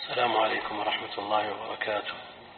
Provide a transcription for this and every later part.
السلام عليكم ورحمة الله وبركاته.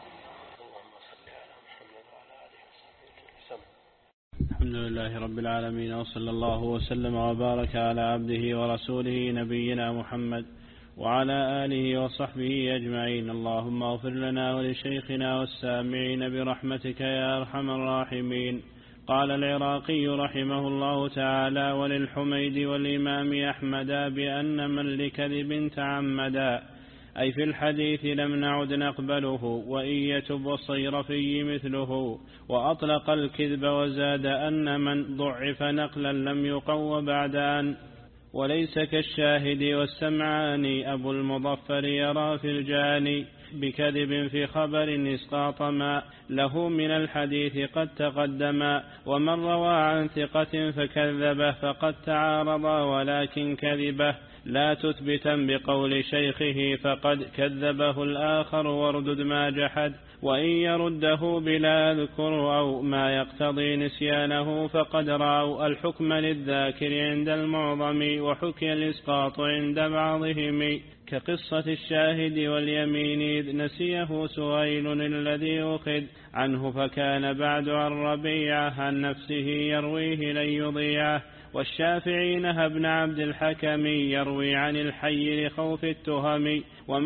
اللهم صل على محمد وعلى آله وصحبه وسلم. الحمد لله رب العالمين، وصلى الله وسلم وبارك على عبده ورسوله نبينا محمد وعلى آله وصحبه أجمعين. اللهم اغفر لنا ولشيخنا والسامعين برحمتك يا أرحم الراحمين. قال العراقي رحمه الله تعالى: وللحميد والإمام أحمدا بأن من لكذب تعمدا، أي في الحديث لم نعد نقبله، وإن يتب والصيرفي مثله، وأطلق الكذب وزاد أن من ضعف نقلا لم يقو بعد أن، وليس كالشاهد والسمعان أبو المظفر يرى في الجاني بكذب في خبر إسقاط ما له من الحديث قد تقدما، ومن روى عن ثقة فكذبه فقد تعارضا، ولكن كذبه لا تثبتا بقول شيخه فقد كذبه الآخر واردد ما جحد، وإن يرده بلا أذكر أو ما يقتضي نسيانه فقد رأوا الحكم للذاكر عند المعظم، وحكي الإسقاط عند بعضهم كقصة الشاهد واليمين إذ نسيه سهيل الذي أخذ عنه فكان بعد عن ربيعه عن نفسه يرويه لن يضيعه، والشافعي نهى ابن عبد الحكم يروي عن الحي لخوف التهم.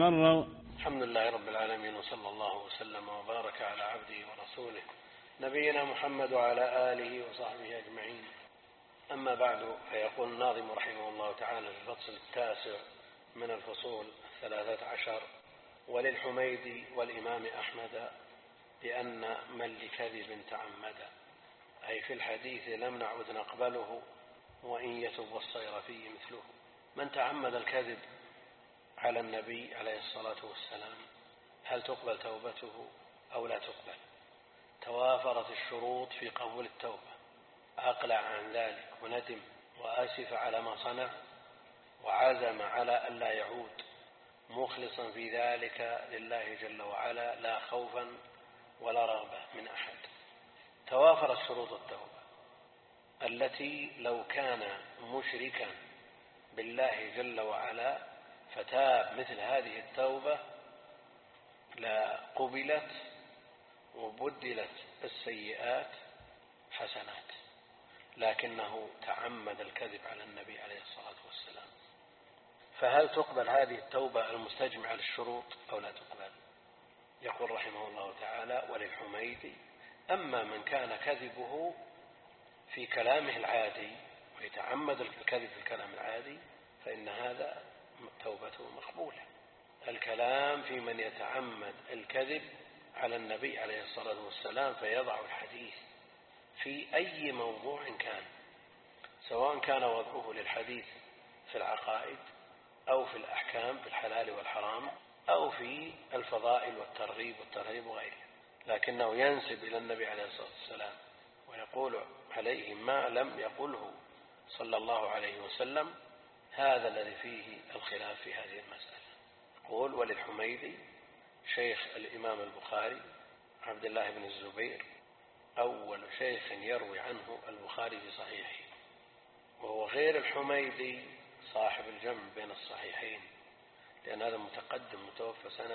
الحمد لله رب العالمين، وصلى الله وسلم وبارك على عبده ورسوله نبينا محمد وعلى آله وصحبه أجمعين. أما بعد، فيقول الناظم رحمه الله تعالى في الفصل التاسع من الفصول 13: وللحميد والإمام أحمد بأن من لكذب تعمد، أي في الحديث لم نعد نقبله، وإن يتب والصيرفي مثله. من تعمد الكذب على النبي عليه الصلاة والسلام هل تقبل توبته أو لا تقبل؟ توافرت الشروط في قبول التوبة، أقلع عن ذلك وندم وآسف على ما صنع، وعزم على أن لا يعود، مخلصا في ذلك لله جل وعلا لا خوفا ولا رغبة من أحد. توافرت شروط التوبة التي لو كان مشركا بالله جل وعلا فتاب مثل هذه التوبة لا قبلت وبدلت السيئات حسنات، لكنه تعمد الكذب على النبي عليه الصلاة والسلام. فهل تقبل هذه التوبة المستجمعة للشروط أو لا تقبل؟ يقول رحمه الله تعالى: وللحميد أما من كان كذبه في كلامه العادي ويتعمد الكذب في الكلام العادي فإن هذا توبته مقبولة. الكلام في من يتعمد الكذب على النبي عليه الصلاة والسلام فيضع الحديث في أي موضوع كان، سواء كان وضعه للحديث في العقائد أو في الأحكام في الحلال والحرام أو في الفضائل والترغيب والترهيب وغيره، لكنه ينسب إلى النبي عليه الصلاة والسلام ويقول عليه ما لم يقله صلى الله عليه وسلم. هذا الذي فيه الخلاف في هذه المسألة. يقول: وللحميدي شيخ الإمام البخاري عبد الله بن الزبير أول شيخ يروي عنه البخاري في صحيحه، وهو غير الحميدي صاحب الجمع بين الصحيحين، لأن هذا متقدم متوفى سنة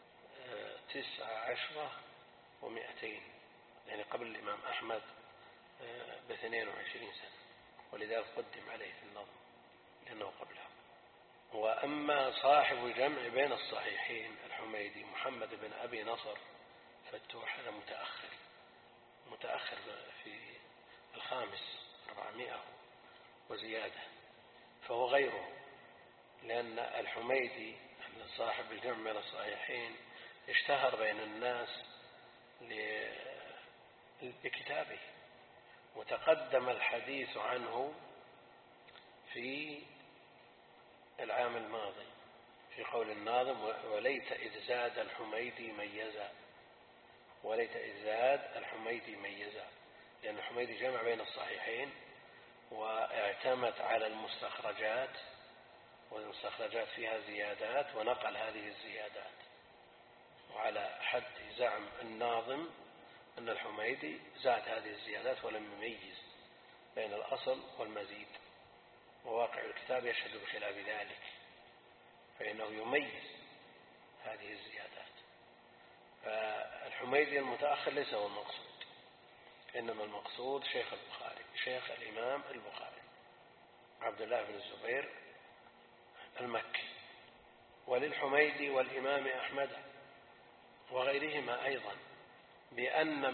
19 و200، يعني قبل الإمام أحمد ب22 سنة، ولذلك قدم عليه في النظم لأنه قبله. وأما صاحب الجمع بين الصحيحين الحميدي محمد بن أبي نصر فتوح، هذا متأخر في 400 وزيادة، فهو غيره، لأن الحميدي صاحب الجمع بين الصحيحين اشتهر بين الناس بكتابه، وتقدم الحديث عنه في العام الماضي في قول الناظم: وليت إذ زاد الحميدي ميزا، وليت إذ زاد الحميدي ميزا، لأن الحميدي جمع بين الصحيحين واعتمد على المستخرجات، والمستخرجات فيها زيادات ونقل هذه الزيادات، وعلى حد زعم الناظم أن الحميدي زاد هذه الزيادات ولم يميز بين الأصل والمزيد، وواقع الكتاب يشهد بخلاف ذلك، فإنه يميز هذه الزيادات. فالحميدي المتأخر ليس هو المقصود، إنما المقصود شيخ البخاري، شيخ الإمام البخاري عبد الله بن الزبير المكي. وللحميدي والإمام أحمد وغيرهما أيضا بأن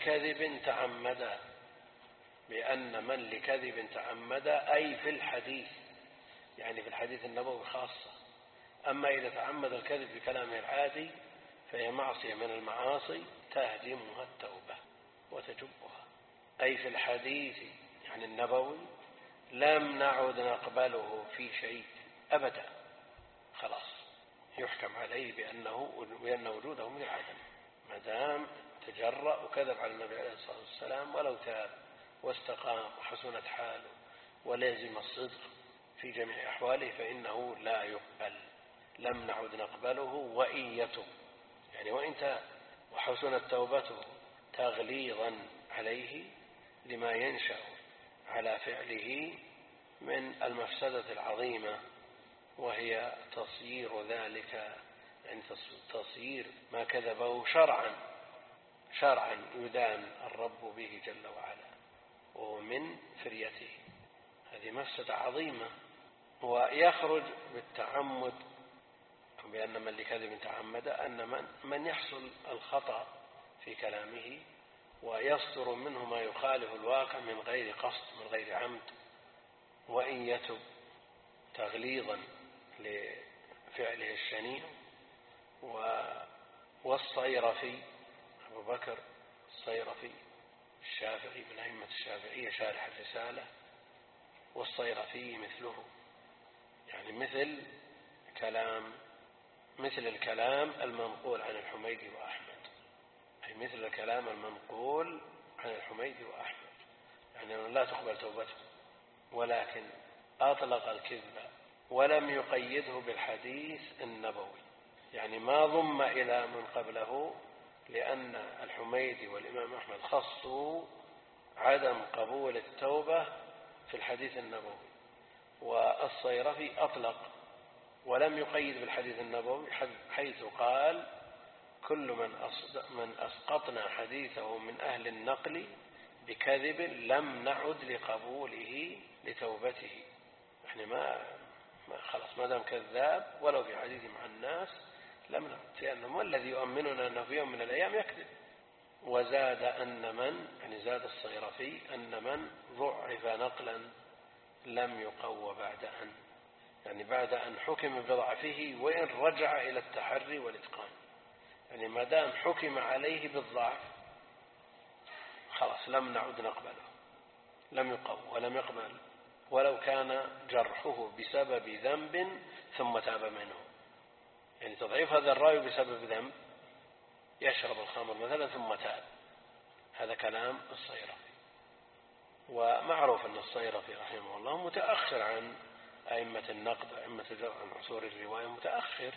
من لكذب تعمد أي في الحديث، يعني في الحديث النبوي خاصة. أما إذا تعمد الكذب بكلامه العادي فهي معصية من المعاصي تهدمها التوبة وتجبها. أي في الحديث يعني النبوي لم نعد نقبله في شيء أبدا، خلاص يحكم عليه بأن وجوده من العدم، ما دام تجرأ وكذب على النبي عليه الصلاة والسلام ولو تاب واستقام وحسنت حاله ولازم الصدق في جميع أحواله فإنه لا يقبل. لم نعد نقبله وإن يتب، يعني وإن تاب وحسنت توبته تغليظا عليه لما ينشأ على فعله من المفسدة العظيمة، وهي تصيير ذلك، يعني تصيير ما كذبه شرعا يدان الرب به جل وعلا وهو من فريته. هذه مفسدة عظيمة. ويخرج بالتعمد بأن من لكذب تعمد أن من يحصل الخطأ في كلامه ويصدر منه ما يخالف الواقع من غير قصد من غير عمد، وإن يتب تغليظا لفعله الشنيع. والصيرفي أبو بكر الصيرفي الشافعي من أئمة الشافعية شارح الرسالة، والصيرفي مثله، يعني مثل الكلام المنقول عن الحميدي وأحمد، أي مثل الكلام المنقول عن الحميدي وأحمد، يعني لا تقبل توبته، ولكن أطلق الكذب ولم يقيده بالحديث النبوي، يعني ما ضم إلى من قبله، لأن الحميدي والإمام أحمد خصوا عدم قبول التوبة في الحديث النبوي، والصيرفي أطلق ولم يقيد بالحديث النبوي، حيث قال كل من أسقطنا حديثه من أهل النقل بكذب لم نعد لقبوله لتوبته. يعني خلاص ما دام كذاب ولو في حديث مع الناس لم نعد، لأنه ما الذي يؤمننا أنه في يوم من الأيام يكذب. وزاد زاد الصيرفي أن من ضعف نقلا لم يقوى بعد أن حكم بضعفه وإن رجع إلى التحري والإتقان، يعني ما دام حكم عليه بالضعف خلاص لم نعد نقبله، لم يقوى ولم يقبل ولو كان جرحه بسبب ذنب ثم تاب منه. يعني تضعيف هذا الراوي بسبب ذنب، يشرب الخمر مثلا ثم تاب، هذا كلام الصيرفي. ومعروف أن الصيرفي رحمه الله متأخر عن أئمة النقد وأئمة عن عصور الرواية متأخر،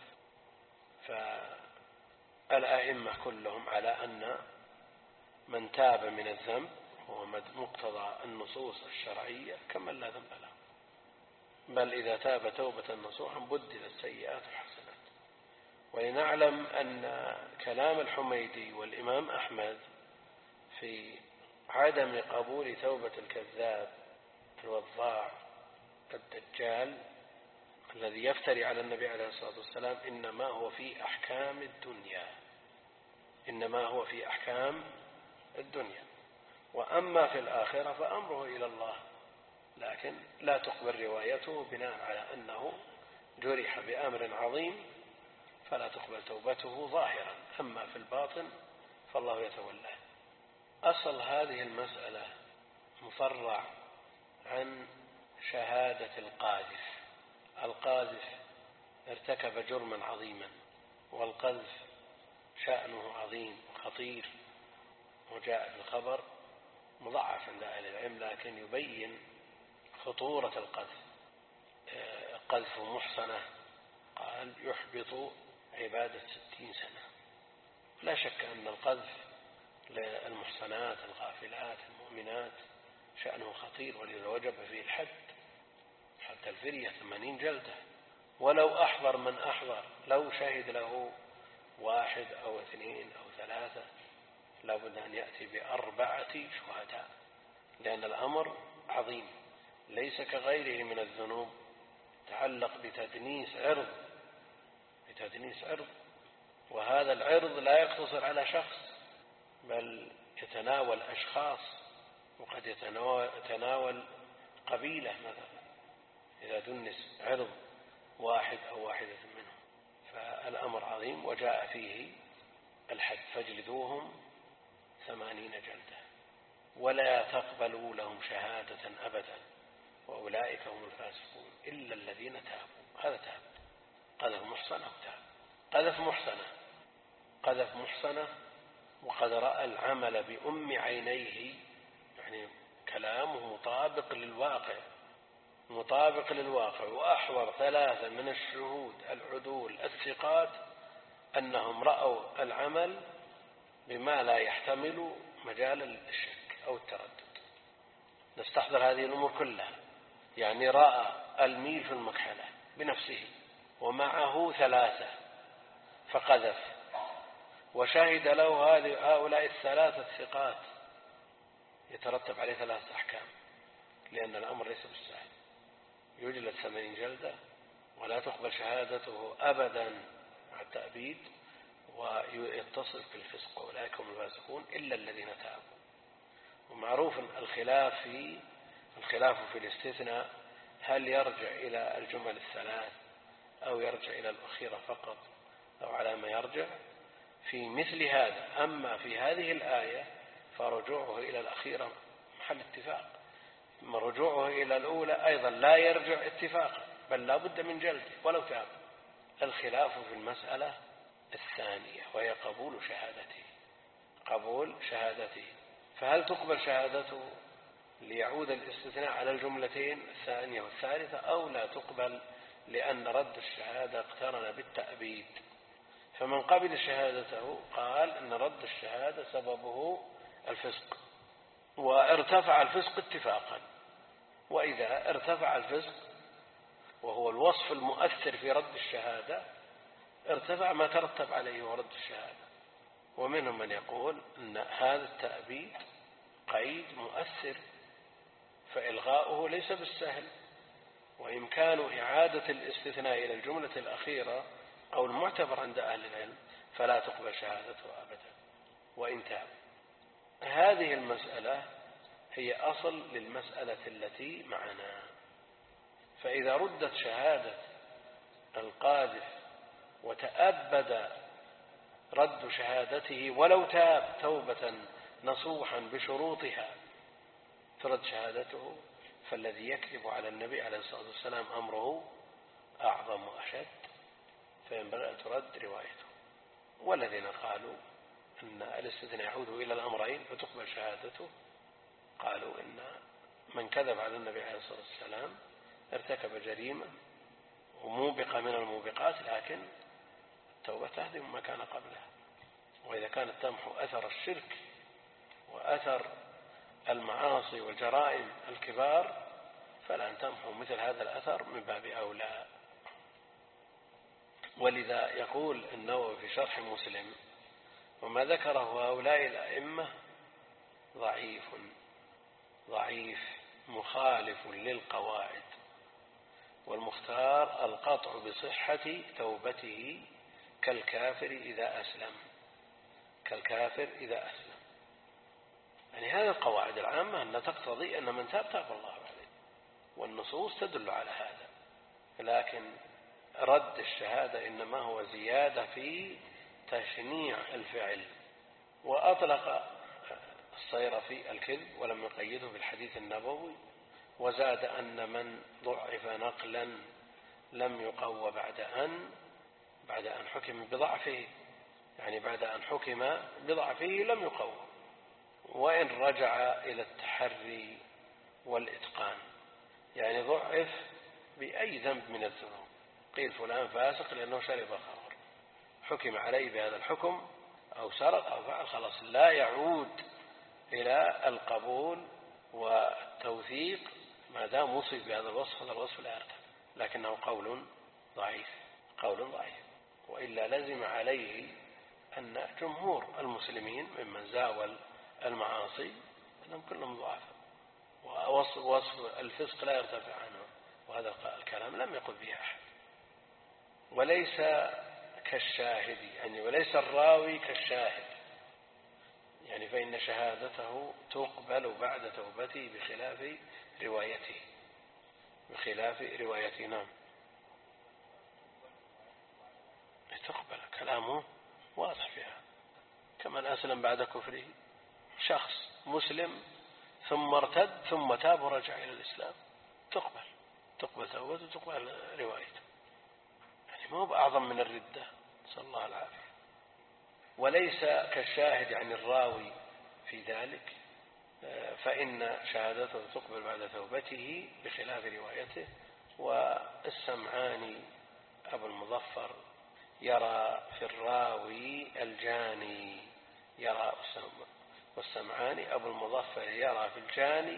فالأئمة كلهم على أن من تاب من الذنب هو مقتضى النصوص الشرعية كمن لا ذنب له، بل إذا تاب توبة نصوحا بدلت السيئات حسنات. ولنعلم أن كلام الحميدي والإمام أحمد في عدم قبول توبة الكذاب الوضاع الدجال الذي يفتري على النبي عليه الصلاة والسلام إنما هو في أحكام الدنيا، وأما في الآخرة فأمره إلى الله، لكن لا تقبل روايته بناء على أنه جرح بأمر عظيم فلا تقبل توبته ظاهرا، أما في الباطن فالله يتولاه. أصل هذه المسألة مفرع عن شهادة القاذف ارتكب جرما عظيما، والقذف شأنه عظيم خطير، وجاء في الخبر مضاعف عند أهل العلم، لكن يبين خطورة القذف. قذف محصنة قال يحبط عبادة 60 سنة. لا شك أن القذف للمحصنات الغافلات المؤمنات شأنه خطير، ولذا وجب فيه الحد، حتى الفرية 80 جلدة، ولو أحضر من أحضر، لو شهد له 1 أو 2 أو 3 لابد أن يأتي ب4 شهداء، لأن الأمر عظيم ليس كغيره من الذنوب تعلق بتدنيس عرض، وهذا العرض لا يقتصر على شخص بل يتناول أشخاص، وقد يتناول قبيلة مثلا إذا دنس عرض 1 أو 1 منهم، فالأمر عظيم. وجاء فيه الحد فاجلدوهم 80 جلدة ولا تقبلوا لهم شهادة أبدا وأولئك هم الفاسقون إلا الذين تابوا. هذا تاب، قذف محصنة وتاب. قذف محصنة وقد رأى العمل بأم عينيه، يعني كلامه مطابق للواقع، وأحضر 3 من الشهود العدول الثقات أنهم رأوا العمل بما لا يحتمل مجال الشك أو التردد. نستحضر هذه الأمور كلها، يعني رأى الميل في المكحلة بنفسه ومعه 3 فقذف، وشهد له هؤلاء 3 الثقات، يترتب عليه 3 أحكام، لأن الأمر ليس بالسهل. يجلد 80 جلدة ولا تقبل شهادته أبدا مع التأبيد، ويتصف بالفسق وأولئك هم الفاسقون إلا الذين تابوا. ومعروف الخلاف في الاستثناء، هل يرجع إلى الجمل 3 أو يرجع إلى الأخيرة فقط أو على ما يرجع في مثل هذا. أما في هذه الآية فرجوعه إلى الأخيرة محل اتفاق، ثم رجوعه إلى الأولى أيضا لا يرجع اتفاقا، بل لا بد من جلده ولو تاب. الخلاف في المسألة الثانية وهي قبول شهادته، فهل تقبل شهادته ليعود الاستثناء على الجملتين الثانية والثالثة، أو لا تقبل لأن رد الشهادة اقترن بالتأبيد؟ فمن قبل شهادته قال أن رد الشهادة سببه الفسق، وارتفع الفسق اتفاقا. وإذا ارتفع الفسق وهو الوصف المؤثر في رد الشهادة، ارتفع ما ترتب عليه ورد الشهادة. ومنهم من يقول أن هذا التأبيد قيد مؤثر، فإلغاؤه ليس بالسهل، وإمكان إعادة الاستثناء إلى الجملة الأخيرة أو المعتبر عند أهل العلم، فلا تقبل شهادته أبدا وإن تاب. هذه المسألة هي أصل للمسألة التي معنا. فإذا ردت شهادة القاذف وتأبد رد شهادته ولو تاب توبة نصوحا بشروطها ترد شهادته، فالذي يكذب على النبي عليه الصلاة والسلام أمره أعظم وأشد، فينبغي أن ترد روايته. والذين قالوا أن الاستثناء يعود إلى الأمرين فتقبل شهادته قالوا إن من كذب على النبي عليه الصلاة والسلام ارتكب جريمة وموبقة من الموبقات، لكن التوبة تهدم ما كان قبلها. وإذا كانت تمحو أثر الشرك وأثر المعاصي والجرائم الكبار فلن تمحو مثل هذا الأثر من باب أولى. ولذا يقول النووي في شرح مسلم: وما ذكره هؤلاء الأئمة ضعيف مخالف للقواعد، والمختار القطع بصحة توبته كالكافر إذا أسلم. يعني هذه القواعد العامة أن تقتضي أن من تاب الله عليه، والنصوص تدل على هذا. لكن رد الشهادة إنما هو زيادة في تشنيع الفعل. وأطلق الصيرفي الكذب ولم يقيده بالحديث النبوي، وزاد أن من ضعف نقلا لم يقوى بعد أن حكم بضعفه، يعني بعد أن حكم بضعفه لم يقوى، وإن رجع إلى التحري والإتقان. يعني ضعف بأي ذنب من الذنوب، قيل فلان فاسق لأنه شرب خمر، حكم عليه بهذا الحكم أو سرق أو فعل، خلاص لا يعود إلى القبول والتوثيق ما دام وصف بهذا الوصف. هذا الوصف لا يرتفع، لكنه قول ضعيف، قول ضعيف، وإلا لزم عليه أن جمهور المسلمين ممن زاول المعاصي أنهم كلهم ضعفاء، ووصف الفسق لا يرتفع عنه، وهذا الكلام لم يقل به أحد. وليس كالشاهد، يعني وليس الراوي كالشاهد، يعني فإن شهادته تقبل بعد توبته بخلاف روايته. نعم، تقبل، كلامه واضح فيها. كمن أسلم بعد كفره، شخص مسلم ثم ارتد ثم تاب ورجع إلى الإسلام، تقبل توبته، تقبل روايته، يعني ما هو بأعظم من الردة، نسأل الله العافية. وليس كالشاهد عن الراوي في ذلك، فإن شهادته تقبل بعد توبته بخلاف روايته. والسمعاني أبو المظفر يرى في الراوي الجاني، والسمعاني أبو المظفر يرى في الجاني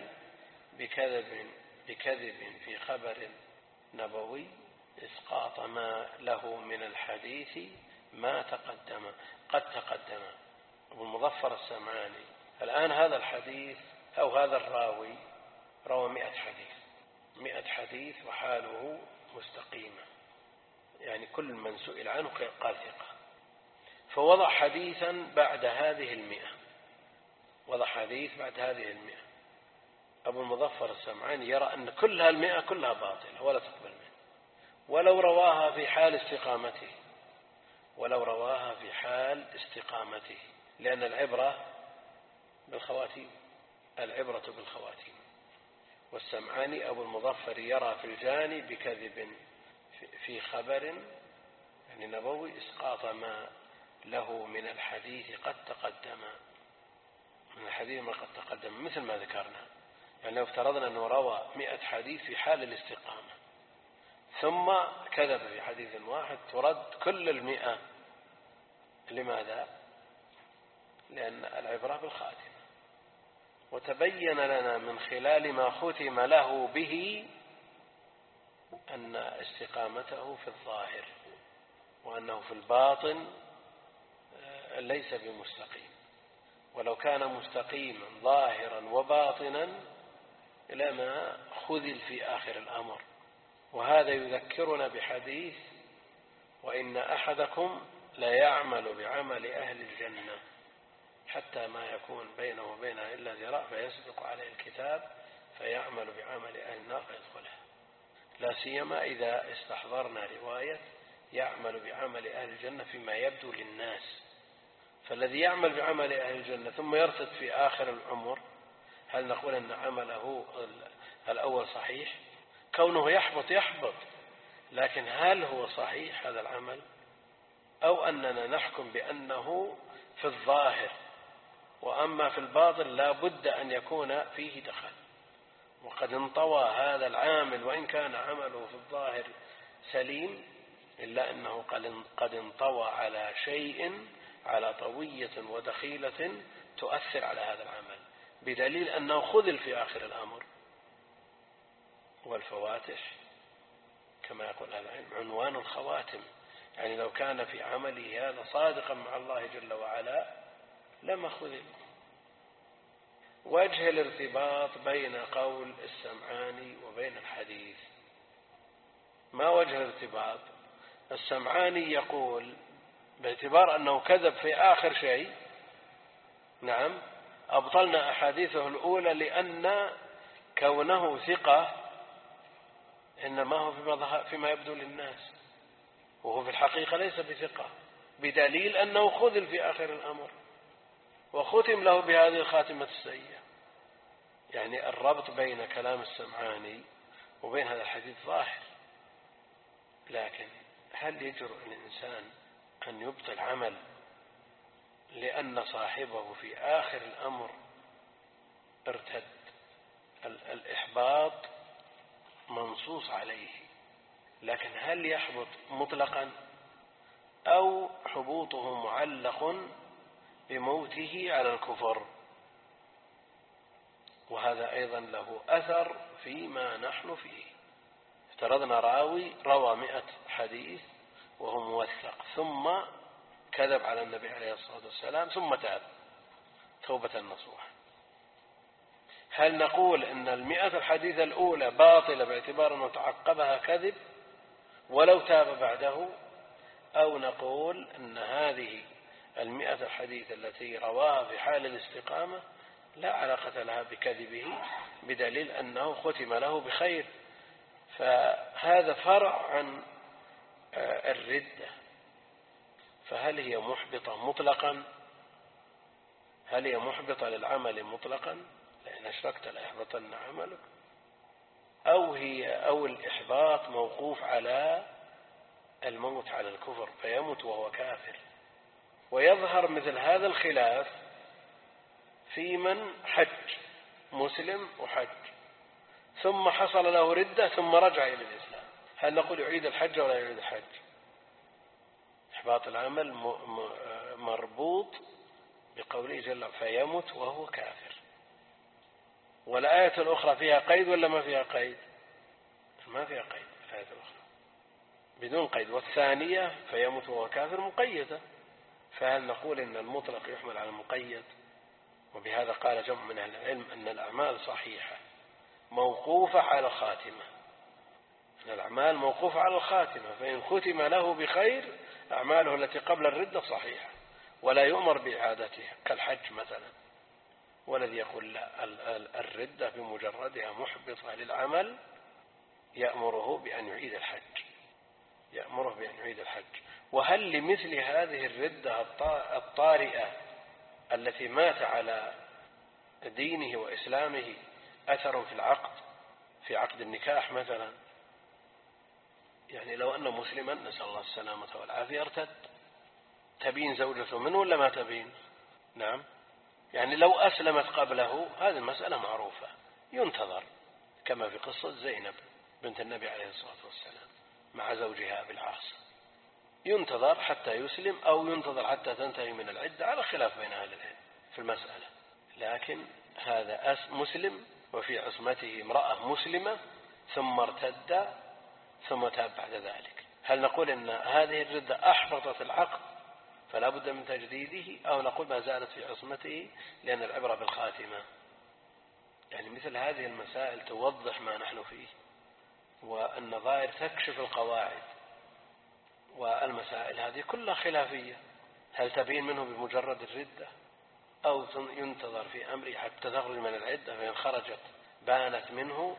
بكذب في خبر نبوي إسقاط ما له من الحديث ما قد تقدم. أبو المظفر السمعاني الآن هذا الحديث أو هذا الراوي روى 100 حديث وحاله مستقيمة، يعني كل من سئل عنه قال ثقة، فوضع حديثا بعد هذه 100. أبو المظفر السمعاني يرى أن كل 100 كلها باطلة ولا تقبل منه، ولو رواها في حال استقامته، لأن العبرة بالخواتيم. والسمعاني أبو المظفر يرى في الجاني بكذب في خبر يعني نبوي إسقاط ما له من الحديث قد تقدم، مثل ما ذكرنا. يعني لو افترضنا أنه روى 100 حديث في حال الاستقامة ثم كذب في حديث واحد، ترد كل 100. لماذا؟ لأن العبرة بالخاتمة. وتبين لنا من خلال ما ختم له به أن استقامته في الظاهر، وأنه في الباطن ليس بمستقيم. ولو كان مستقيما ظاهرا وباطنا لما خذل في آخر الأمر. وهذا يذكرنا بحديث: وإن أحدكم لا يعمل بعمل أهل الجنة حتى ما يكون بينه وبينها إلا ذراع فيسبق عليه الكتاب فيعمل بعمل أهل النار فيدخلها. لا سيما إذا استحضرنا رواية يعمل بعمل أهل الجنة فيما يبدو للناس. فالذي يعمل بعمل أهل الجنة ثم يرتد في آخر العمر، هل نقول أن عمله الأول صحيح؟ كونه يحبط، لكن هل هو صحيح هذا العمل؟ أو أننا نحكم بأنه في الظاهر، وأما في الباطن لا بد أن يكون فيه دخل. وقد انطوى هذا العامل وإن كان عمله في الظاهر سليم، إلا أنه قد انطوى على شيء، على طوية ودخيلة تؤثر على هذا العمل، بدليل أنه خذل في آخر الأمر. والفواتح كما يقول أهل العلم عنوان الخواتم، يعني لو كان في عمله هذا صادقا مع الله جل وعلا لما خذل. وجه الارتباط بين قول السمعاني وبين الحديث، ما وجه الارتباط؟ السمعاني يقول باعتبار أنه كذب في آخر شيء، نعم، أبطلنا أحاديثه الأولى لأن كونه ثقة إنما هو فيما يبدو للناس، وهو في الحقيقة ليس بثقة، بدليل أنه خذل في آخر الأمر وختم له بهذه الخاتمة السيئة. يعني الربط بين كلام السمعاني وبين هذا الحديث ظاهر. لكن هل يجرؤ الإنسان أن يبطل عمل لأن صاحبه في آخر الأمر ارتد؟ الإحباط منصوص عليه، لكن هل يحبط مطلقا أو حبوطه معلق بموته على الكفر؟ وهذا أيضا له أثر فيما نحن فيه. افترضنا راوي روى 100 حديث وهو موثق ثم كذب على النبي عليه الصلاة والسلام ثم تاب توبة نصوحة، هل نقول إن 100 الحديث الأولى باطلة باعتبار أنه تعقبها كذب ولو تاب بعده، أو نقول أن هذه 100 الحديث التي رواها في حال الاستقامة لا علاقة لها بكذبه بدليل أنه ختم له بخير؟ فهذا فرع عن الردة. فهل هي محبطة مطلقا؟ هل هي محبطة للعمل مطلقا لأن أشركت ليحبطن عملك، أو الإحباط موقوف على الموت على الكفر فيموت وهو كافر؟ ويظهر مثل هذا الخلاف في من حج، مسلم وحج ثم حصل له ردة ثم رجع إلى الإسلام، هل نقول يعيد الحج ولا يعيد الحج؟ إحباط العمل مربوط بقوله جل وعلا فيموت وهو كافر. والآية الأخرى فيها قيد ولا ما فيها قيد؟ ما فيها قيد الآية الأخرى بدون قيد، والثانية فيموت وهو كافر مقيدة. فهل نقول إن المطلق يحمل على المقيد؟ وبهذا قال جمع من أهل العلم أن الأعمال صحيحة موقوفة على الخاتمة، أن الأعمال موقوفة على الخاتمة، فإن ختم له بخير أعماله التي قبل الردة صحيحة ولا يؤمر بإعادتها كالحج مثلا. والذي يقول لا، الردة بمجردها محبطة للعمل يأمره بأن يعيد الحج، يأمره بأن يعيد الحج. وهل لمثل هذه الردة الطارئة التي مات على دينه وإسلامه أثر في العقد، في عقد النكاح مثلا؟ يعني لو أن مسلما نسأل الله السلامة والعافية ارتد، تبين زوجته منه ولا ما تبين؟ نعم، يعني لو أسلمت قبله هذه المسألة معروفة، ينتظر كما في قصة زينب بنت النبي عليه الصلاة والسلام مع زوجها أبي العاص، ينتظر حتى يسلم أو ينتظر حتى تنتهي من العدة، على خلاف بين أهل العلم في المسألة. لكن هذا مسلم وفي عصمته امرأة مسلمة ثم ارتد ثم تاب بعد ذلك، هل نقول إن هذه الردة أحبطت العقد فلا بد من تجديده، أو نقول ما زالت في عصمته لأن العبرة بالخاتمة؟ يعني مثل هذه المسائل توضح ما نحن فيه، والنظائر تكشف القواعد، والمسائل هذه كلها خلافية، هل تبين منه بمجرد الردة أو ينتظر في أمره حتى تخرج من العدة، فإن خرجت بانت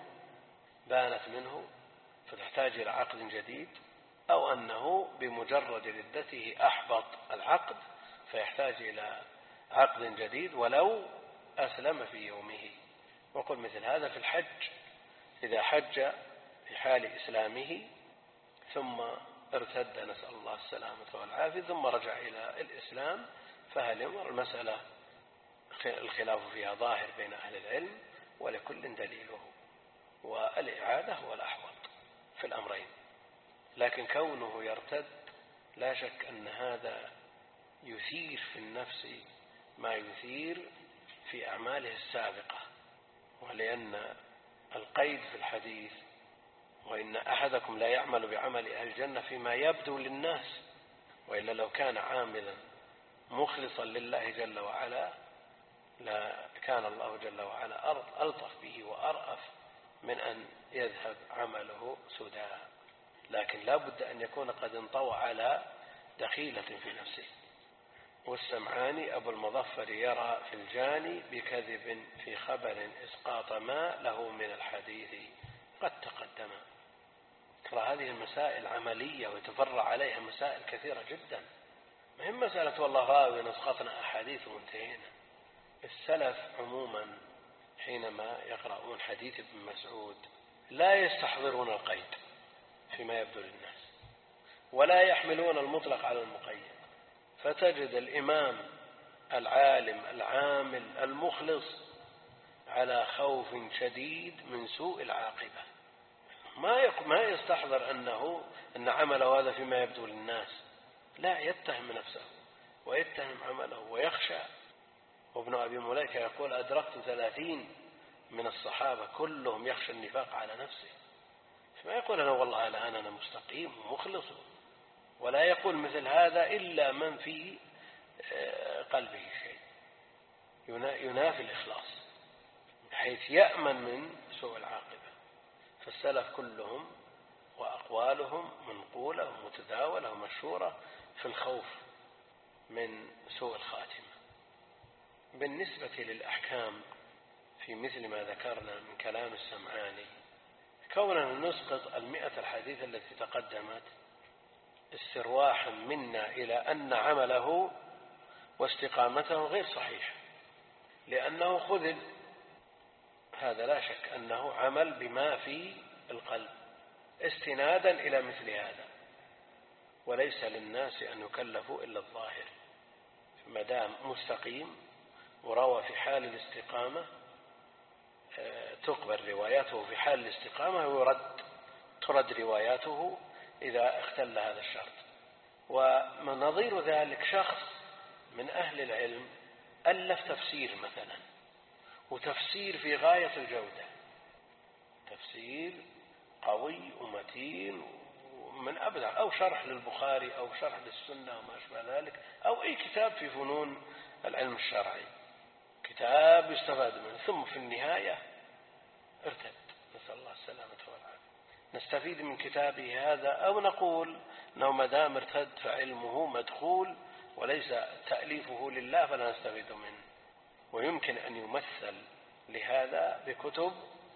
منه فتحتاج إلى عقد جديد، أو أنه بمجرد ردته أحبط العقد فيحتاج إلى عقد جديد ولو أسلم في يومه. وقل مثل هذا في الحج، إذا حج في حال إسلامه ثم ارتد نسأل الله السلامة والعافية ثم رجع إلى الإسلام، فهل يمر؟ المسألة الخلاف فيها ظاهر بين أهل العلم ولكل دليله، والإعادة هو الأحوط في الأمرين. لكن كونه يرتد لا شك أن هذا يثير في النفس ما يثير في أعماله السابقة، ولأن القيد في الحديث وإن أحدكم لا يعمل بعمل أهل الجنة فيما يبدو للناس، وإلا لو كان عاملا مخلصا لله جل وعلا لا كان الله جل وعلا ألطف به وأرأف من أن يذهب عمله سدى. لكن لا بد أن يكون قد انطوى على دخيلة في نفسه. والسمعاني أبو المظفر يرى في الجاني بكذب في خبر إسقاط ما له من الحديث قد تقدم. ترى هذه المسائل عملية ويتفرع عليها مسائل كثيرة جدا، مهم مسألة والله راوي نسقطنا أحاديث وانتهينا. السلف عموما حينما يقرؤون حديث ابن مسعود لا يستحضرون القيد فيما يبدو للناس ولا يحملون المطلق على المقيد، فتجد الإمام العالم العامل المخلص على خوف شديد من سوء العاقبة، ما يستحضر أن عمله هذا فيما يبدو للناس، لا، يتهم نفسه ويتهم عمله ويخشى. وابن أبي مليكة يقول أدركت 30 من الصحابة كلهم يخشى النفاق على نفسه، ما يقول أنا والله الآن أنا مستقيم ومخلص، ولا يقول مثل هذا إلا من في قلبه شيء ينافي الإخلاص، بحيث يأمن من سوء العاقبة. فالسلف كلهم وأقوالهم منقولة ومتداولة ومشهورة في الخوف من سوء الخاتمة. بالنسبة للأحكام في مثل ما ذكرنا من كلام السمعاني، كوننا نسقط 100 الحديث التي تقدمت استرواحا منا إلى أن عمله واستقامته غير صحيح، لأنه خذل، هذا لا شك أنه عمل بما في القلب استنادا إلى مثل هذا، وليس للناس أن يكلفوا إلا الظاهر. ما دام مستقيم وروى في حال الاستقامة تقبل رواياته في حال الاستقامة، ترد رواياته إذا اختل هذا الشرط. ونظير ذلك شخص من أهل العلم ألف تفسير مثلا، وتفسير في غاية الجودة، تفسير قوي ومتين من أبدع، أو شرح للبخاري أو شرح للسنة وما أشبه ذلك، أو أي كتاب في فنون العلم الشرعي، كتاب يستفاد منه، ثم في النهاية ارتد، نسأل الله السلامة والعافية. نستفيد من كتابه هذا، أو نقول أنه ما دام ارتد فعلمه مدخول وليس تأليفه لله فلا نستفيد منه. ويمكن أن يمثل لهذا بكتب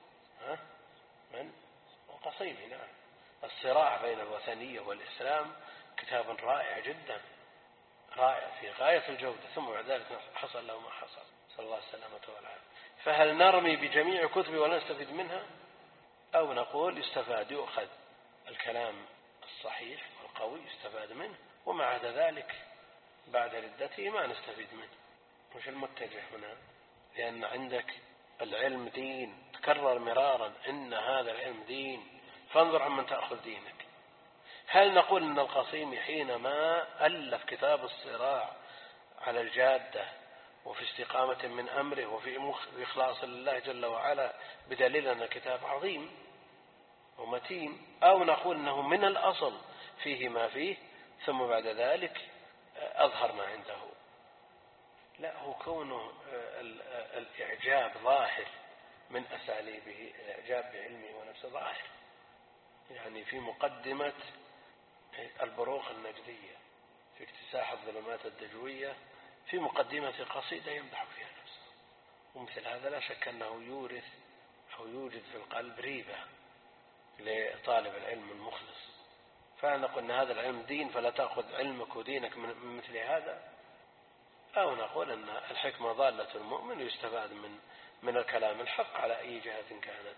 من القصيمي، نعم، الصراع بين الوثنية والإسلام، كتاب رائع جدا، رائع في غاية الجودة، ثم بعد ذلك حصل له ما حصل، صلى الله السلامة والعافية. فهل نرمي بجميع كتبه ولا نستفيد منها، أو نقول يستفاد، يؤخذ الكلام الصحيح والقوي يستفاد منه، وما عدا ذلك بعد ردته ما نستفيد منه؟ مش المتجه هنا، لأن عندك العلم دين، تكرر مرارا إن هذا العلم دين، فانظر عمن تأخذ دينك. هل نقول إن القصيمي حينما ألف كتاب الصراع على الجادة وفي استقامة من أمره وفي إخلاص لله جل وعلا بدليل أن كتاب عظيم ومتين، أو نقول أنه من الأصل فيه ما فيه ثم بعد ذلك أظهر ما عنده؟ لا، هو كونه الإعجاب ظاهر من أساليبه، الإعجاب بعلمه ونفسه ظاهر. يعني في مقدمة البروق النجدية في اكتساح الظلمات الدجوية، في مقدمة قصيدة يمدح فيها نفسه، ومثل هذا لا شك أنه يورث أو يوجد في القلب ريبة لطالب العلم المخلص. فنقول أن هذا العلم دين فلا تأخذ علمك ودينك من مثل هذا، أو نقول أن الحكمة ضالة المؤمن يستفاد من الكلام الحق على أي جهة كانت.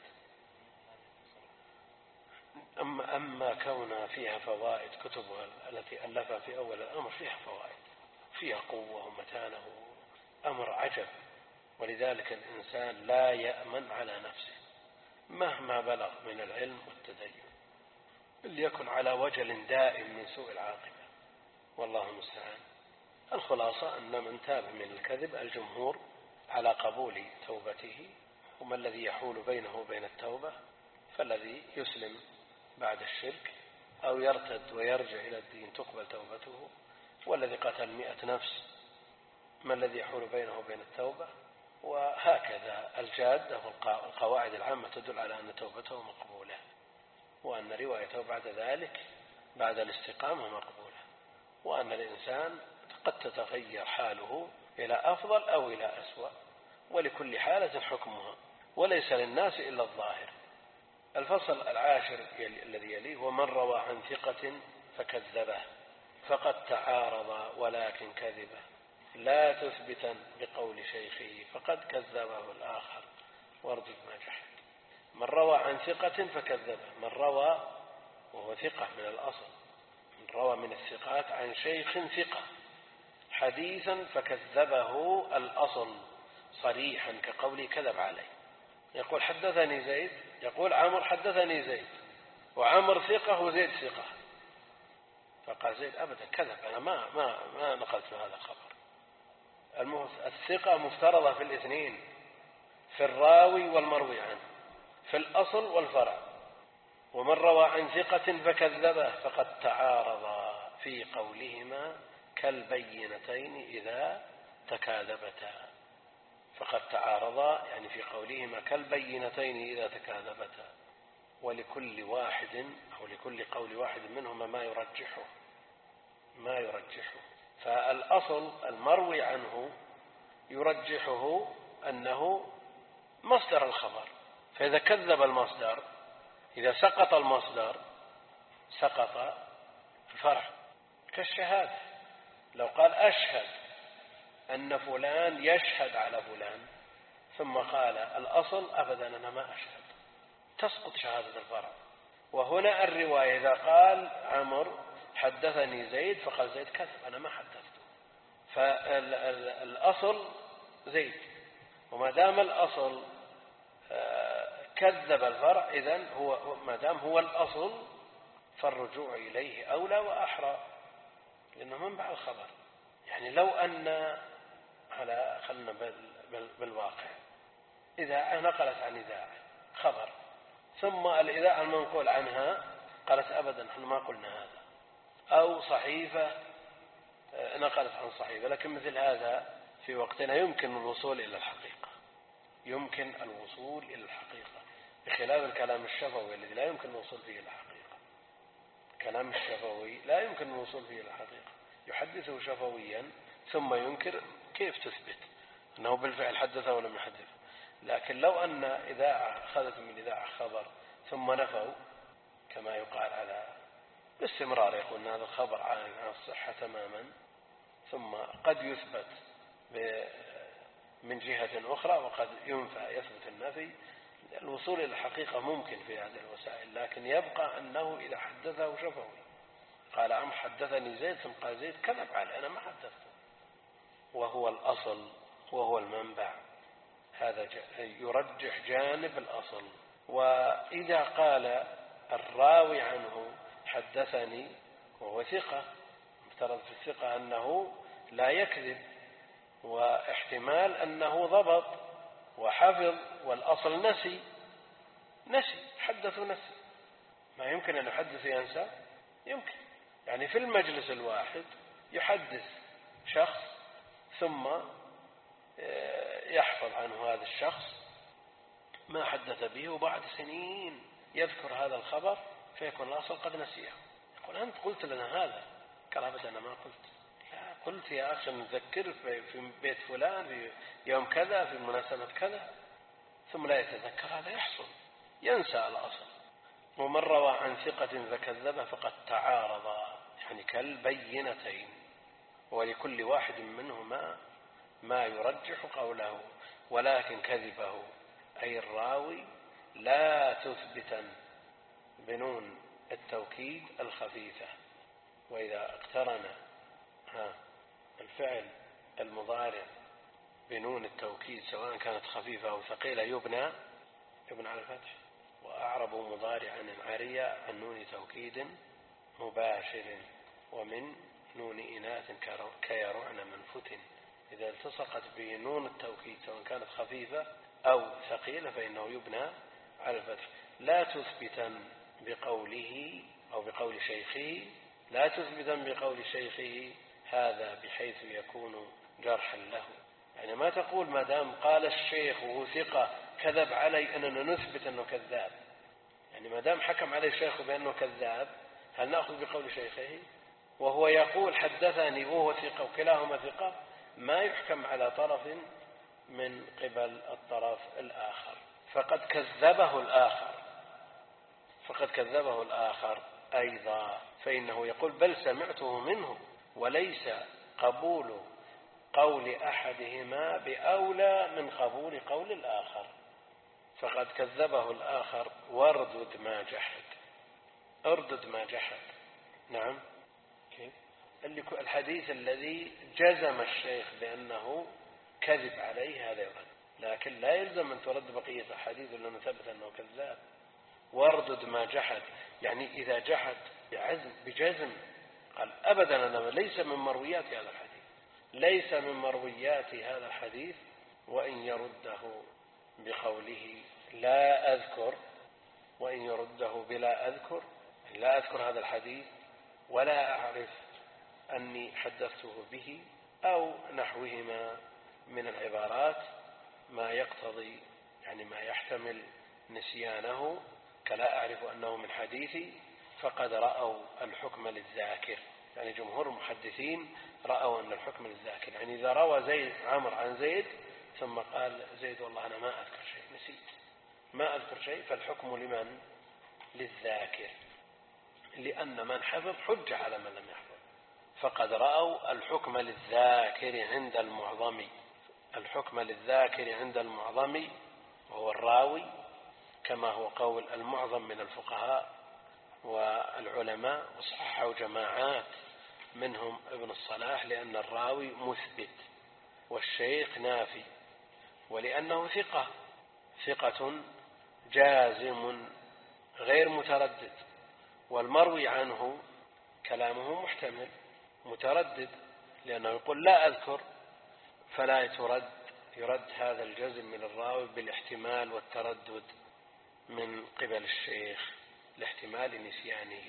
أما كونها فيها فوائد، كتبها التي ألفها في أول الأمر فيها فوائد، فيها قوة ومتانة، أمر عجب. ولذلك الإنسان لا يأمن على نفسه مهما بلغ من العلم والتدين، ليكن على وجل دائم من سوء العاقبة، والله المستعان. الخلاصة أن من تاب من الكذب الجمهور على قبول توبته، وما الذي يحول بينه وبين التوبة؟ فالذي يسلم بعد الشرك أو يرتد ويرجع إلى الدين تقبل توبته، والذي قتل 100 نفس ما الذي يحول بينه وبين التوبة؟ وهكذا الجادة والقواعد العامة تدل على أن توبته مقبولة، وأن روايته بعد ذلك بعد الاستقامة مقبولة، وأن الإنسان قد تتغير حاله إلى أفضل أو إلى أسوأ، ولكل حالة حكمها، وليس للناس إلا الظاهر. الفصل العاشر الذي يليه: ومن روى عن ثقة فكذبه فقد تعارض ولكن كذبه، لا تثبتا بقول شيخه فقد كذبه الآخر واردد ما جحد. من روى عن ثقة فكذبه، من روى وهو ثقة من الأصل، من روى من الثقات عن شيخ ثقة حديثا فكذبه الأصل صريحا كقولي كذب عليه. يقول حدثني زيد، يقول عمر حدثني زيد، وعمر ثقة وزيد ثقة، فقال زيد أبدا كذب، أنا ما نقلت هذا الخبر. الثقة مفترضة في الاثنين، في الراوي والمروي عنه، في الأصل والفرع. ومن روى عن ثقة فكذبه فقد تعارضا في قولهما كالبينتين إذا تكاذبتا. فقد تعارضا يعني في قولهما كالبينتين إذا تكاذبتا، ولكل واحد أو لكل قول واحد منهما ما يرجحه. فالأصل المروي عنه يرجحه أنه مصدر الخبر، فإذا كذب المصدر، إذا سقط المصدر سقط الفرع. كالشهادة، لو قال أشهد أن فلان يشهد على فلان ثم قال الأصل أبدا أنا ما أشهد، تسقط شهادة الفرع. وهنا الرواية إذا قال عمرو حدثني زيد فقال زيد كذب أنا ما حدثته، فالأصل زيد، وما دام الأصل كذب الفرع إذن هو ما دام هو الأصل فالرجوع إليه أولى وأحرى لأنه منبع الخبر. يعني لو أن خلنا بالواقع إذاعة نقلت عن إذاعة خبر، ثم الإذاعة المنقول عنها قالت أبدا نحن ما قلنا هذا، أو صحيفة نقلت عن صحيفة، لكن مثل هذا في وقتنا يمكن الوصول إلى الحقيقة، يمكن الوصول إلى الحقيقة بخلاف الكلام الشفوي الذي لا يمكن الوصول فيه إلى الحقيقة. الكلام الشفوي لا يمكن الوصول فيه إلى الحقيقة، يحدثه شفويا ثم ينكر، كيف تثبت أنه بالفعل حدثه ولم يحدثه؟ لكن لو أن إذاعة أخذت من إذاعة خبر ثم نفوا كما يقال على باستمرار، يقول أن هذا الخبر عن الصحة تماما، ثم قد يثبت من جهة أخرى وقد ينفى يثبت النفي. الوصول إلى الحقيقة ممكن في هذه الوسائل، لكن يبقى أنه إذا حدثه شفوي قال عمرو حدثني زيد ثم قال زيد كذب علي أنا ما حدثته، وهو الأصل وهو المنبع، هذا يرجح جانب الأصل. وإذا قال الراوي عنه حدثني وهو ثقة، افترض في الثقة أنه لا يكذب، واحتمال أنه ضبط وحفظ والأصل نسي حدث نسي، ما يمكن أن يحدث ينسى، يمكن يعني في المجلس الواحد يحدث شخص ثم يحفظ عنه هذا الشخص ما حدث به، وبعد سنين يذكر هذا الخبر فيكون الأصل قد نسيه، يقول أنت قلت لنا هذا، قال أبدا أنا ما قلت، لا قلت يا أخي نذكر في بيت فلان في يوم كذا في مناسبة كذا، ثم لا يتذكر، هذا يحصل، ينسى الأصل. ومن روى عن ثقة فكذبه فقد تعارضا يعني كالبينتين، ولكل واحد منهما ما يرجح قوله، ولكن كذبه أي الراوي لا تثبتا بنون التوكيد الخفيفة، وإذا اقترن الفعل المضارع بنون التوكيد سواء كانت خفيفة أو ثقيلة يبنى على الفتح. وأعرب مضارعا عارية عن نون توكيد مباشر ومن نون إناث كيرعن منفت، إذا التصقت بنون التوكيد سواء كانت خفيفة أو ثقيلة فإنه يبنى على الفتح. لا تثبتا بقوله أو بقول شيخه، لا تثبتا بقول شيخه هذا بحيث يكون جرحا له، يعني ما تقول ما دام قال الشيخ وهو ثقة كذب علي أننا نثبت أنه كذاب، يعني ما دام حكم عليه الشيخ بأنه كذاب هل نأخذ بقول شيخه؟ وهو يقول حدثني وهو ثقة وكلاهما ثقة، ما يحكم على طرف من قبل الطرف الآخر، فقد كذبه الآخر أيضا، فإنه يقول بل سمعته منه، وليس قبول قول أحدهما بأولى من قبول قول الآخر، فقد كذبه الآخر واردد ما جحد. نعم، الحديث الذي جزم الشيخ بأنه كذب عليه هذا يرد، لكن لا يلزم أن ترد بقية الحديث لأنه ثبت أنه كذاب. واردد ما جحد يعني إذا جحد بجزم قال أبدا أنا ليس من مرويات هذا الحديث، وإن يرده بقوله لا أذكر وإن يرده بلا أذكر، لا أذكر هذا الحديث ولا أعرف أني حدثته به، أو نحوهما من العبارات ما يقتضي يعني ما يحتمل نسيانه، كلا أعرف أنه من حديثي، فقد رأوا الحكم للذاكر. يعني جمهور المحدثين رأوا أن الحكم للذاكر، يعني إذا روى زيد عمرو عن زيد ثم قال زيد والله أنا ما أذكر شيء، نسيت ما أذكر شيء، فالحكم لمن؟ للذاكر، لأن من حفظ حجة على من لم يحفظ. فقد رأوا الحكم للذاكر عند المعظم، الحكم للذاكر عند المعظم وهو الراوي، كما هو قول المعظم من الفقهاء والعلماء، وصححوا جماعات منهم ابن الصلاح، لأن الراوي مثبت والشيخ نافي، ولأنه ثقة جازم غير متردد، والمروي عنه كلامه محتمل متردد، لأنه يقول لا أذكر، فلا يرد هذا الجزم من الراوي بالاحتمال والتردد من قبل الشيخ لاحتمال نسيانه.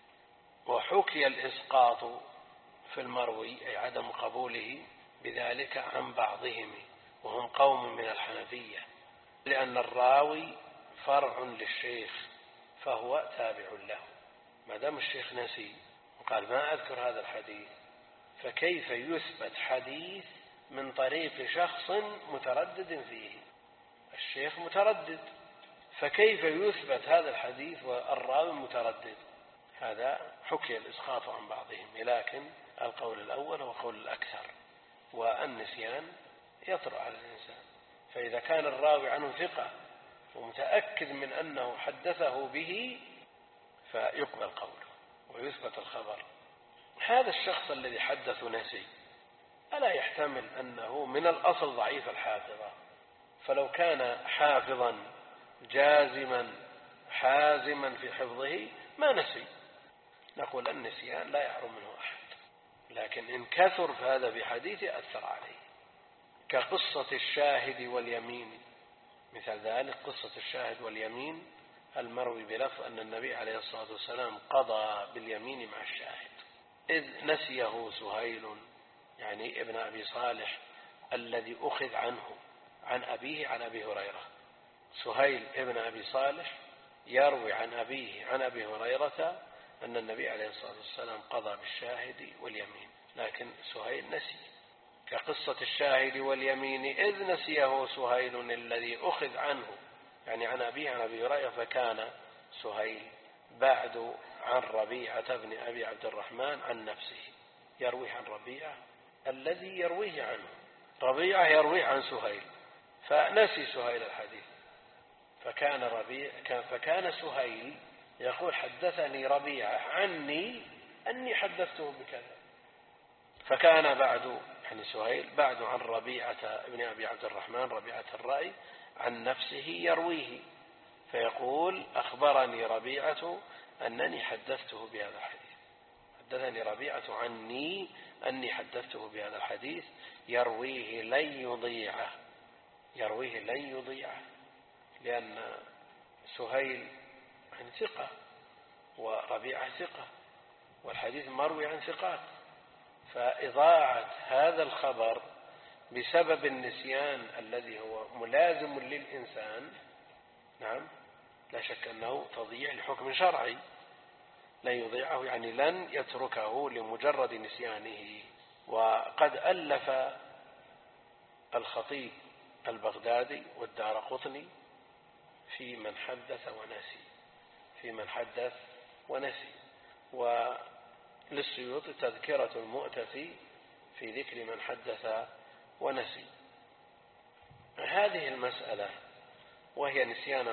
وحكي الإسقاط في المروي أي عدم قبوله بذلك عن بعضهم، وهم قوم من الحنفية، لأن الراوي فرع للشيخ فهو تابع له. ما دام الشيخ نسي وقال ما أذكر هذا الحديث، فكيف يثبت حديث من طريق شخص متردد فيه؟ الشيخ متردد، فكيف يثبت هذا الحديث والراوي متردد؟ هذا حكي الإسقاط عن بعضهم، لكن القول الأول هو قول الأكثر، والنسيان يطرأ على الإنسان. فإذا كان الراوي عنه ثقة ومتأكد من أنه حدثه به فيقبل قوله ويثبت الخبر. هذا الشخص الذي حدث نسي، ألا يحتمل أنه من الأصل ضعيف الحافظة؟ فلو كان حافظا جازما حازما في حفظه ما نسي، نقول النسيان لا يحرم منه أحد، لكن إن كثر فهذا بحديث أثر عليه، كقصة الشاهد واليمين. مثل ذلك قصة الشاهد واليمين المروي بلفظ أن النبي عليه الصلاة والسلام قضى باليمين مع الشاهد، إذ نسيه سهيل يعني ابن أبي صالح الذي أخذ عنه عن أبيه عن أبي هريرة. سهيل ابن أبي صالح يروي عن أبيه عن أبي هريرة أن النبي عليه الصلاة والسلام قضى بالشاهد واليمين، لكن سهيل نسي، كقصة الشاهد واليمين إذ نسيه سهيل الذي أخذ عنه يعني عن أبيه عن أبي هريرة، فكان سهيل بعد عن ربيعة بن أبي عبد الرحمن عن نفسه، يرويه عن ربيعة الذي يرويه عنه، ربيعة يرويه عن سهيل، فنسي سهيل الحديث، فكان سهيل يقول حدثني ربيعة عني أني حدثته بكذا، فكان بعد يعني سهيل بعد عن ربيعة ابن أبي عبد الرحمن ربيعة الرأي عن نفسه يرويه، فيقول أخبرني ربيعة أنني حدثته بهذا الحديث، حدثني ربيعة عني أني حدثته بهذا الحديث، يرويه لن يضيعه، لأن سهيل عن ثقة وربيعة ثقة والحديث مروي عن ثقات، فإضاعة هذا الخبر بسبب النسيان الذي هو ملازم للإنسان نعم لا شك أنه تضييع لحكم شرعي، لن يضيعه يعني لن يتركه لمجرد نسيانه. وقد ألف الخطيب البغدادي والدارقطني في من حدث ونسي، وللسيوطي تذكرة المؤتفي في ذكر من حدث ونسي. هذه المسألة وهي نسيان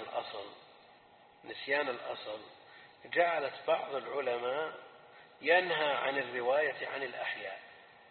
الأصل جعلت بعض العلماء ينهى عن الرواية عن الأحياء،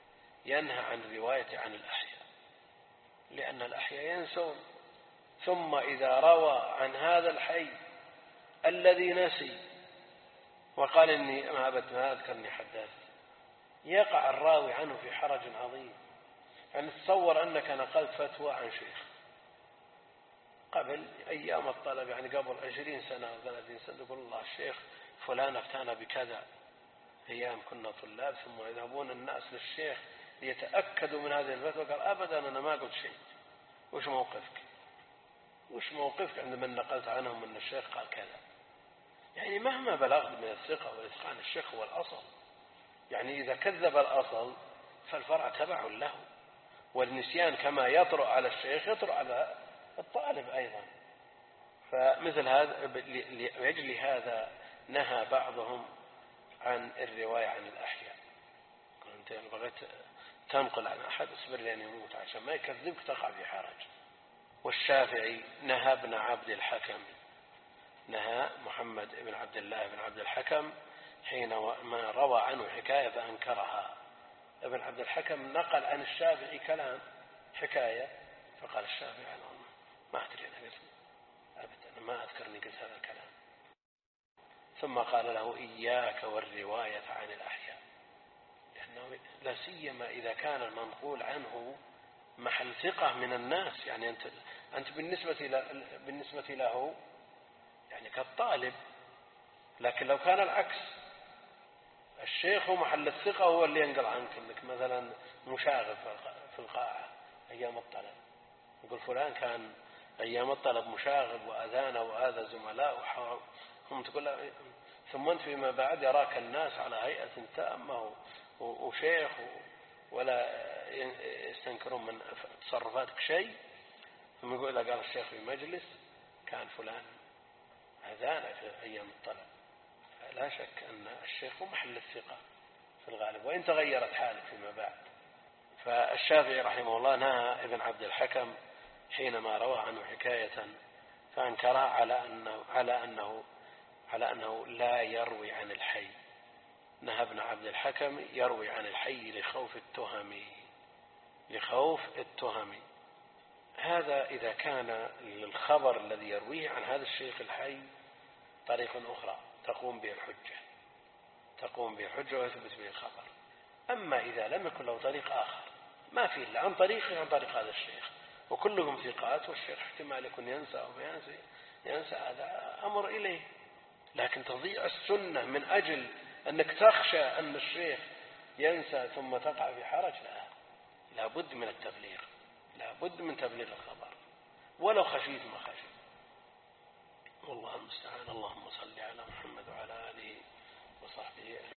لأن الأحياء ينسون، ثم إذا روى عن هذا الحي الذي نسي وقال إني ما أذكرني حدثت، يقع الراوي عنه في حرج عظيم. يعني تصور أنك نقلت فتوى عن شيخ قبل أيام الطلب، يعني قبل 20 سنة أو 30 سنة، يقول الله الشيخ فلان افتانا بكذا أيام كنا طلاب، ثم يذهبون الناس للشيخ ليتأكدوا من هذه الفتوى، قال أبدا أنا ما قلت شيء. وش موقفك؟ وش موقفك عندما نقلت عنهم أن الشيخ قال كذا؟ يعني مهما بلغت من الثقة والإتقان، الشيخ هو الأصل. يعني إذا كذب الأصل فالفرع تبع له، والنسيان كما يطرأ على الشيخ يطرأ على الطالب أيضا. فمثل هذا، لأجل هذا نهى بعضهم عن الرواية عن الأحياء. أنت بغيت تنقل عن أحد اصبر لأن يموت عشان ما يكذبك تقع في حرج. والشافعي نهى ابن عبد الحكم، نهى محمد بن عبد الله بن عبد الحكم حينما روى عنه حكاية فأنكرها. ابن عبد الحكم نقل عن الشافعي كلام حكاية، فقال الشافعي أنا ما أدري، أنا قلت أبدا ما أذكرني قلت هذا الكلام. ثم قال له إياك والرواية عن الأحياء، لأنه لا سيما إذا كان المنقول عنه محل ثقة من الناس. يعني أنت بالنسبة له يعني كالطالب، لكن لو كان العكس، الشيخ محل الثقة هو اللي ينقل عنك أنك مثلا مشاغب في القاعة أيام الطلب، يقول فلان كان أيام الطلب مشاغب وأذانا وآذى زملاء هم تقول، ثم أنت فيما بعد يراك الناس على هيئة تامة وشيخ ولا يستنكرون من تصرفاتك شيء، ثم يقول إذا قال الشيخ في مجلس كان فلان أذانا في أيام الطلب. لا شك أن الشيخ هو محل الثقة في الغالب، وإن تغيرت حالك فيما بعد. فالشافعي رحمه الله نهى ابن عبد الحكم حينما روى عنه حكاية فأنكرها على أنه لا يروي عن الحي. نهى ابن عبد الحكم يروي عن الحي لخوف التهم. هذا إذا كان للخبر الذي يرويه عن هذا الشيخ الحي طريق أخرى تقوم به الحجة ويثبت به الخبر. أما إذا لم يكن له طريق آخر ما فيه إلا عن طريق هذا الشيخ، وكلهم ثقات، والشيخ احتمال يكون ينسى أو ينسى، هذا أمر إليه. لكن تضيع السنة من أجل أنك تخشى أن الشيخ ينسى ثم تقع في حرج، لا بد من التبليغ، لا بد من تبليغ الخبر ولو خشيت ما خشيت. والله المستعان. اللهم صل على محمد وعلى آله وصحبه.